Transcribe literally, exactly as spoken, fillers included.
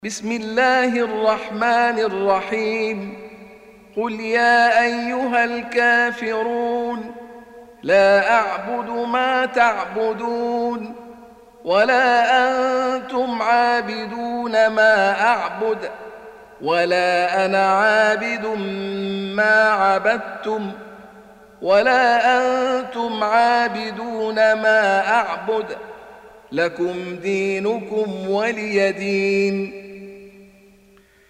بسم الله الرحمن الرحيم. قل يا أيها الكافرون لا أعبد ما تعبدون ولا أنتم عابدون ما أعبد ولا أنا عابد ما عبدتم ولا أنتم عابدون ما أعبد لكم دينكم ولي دين.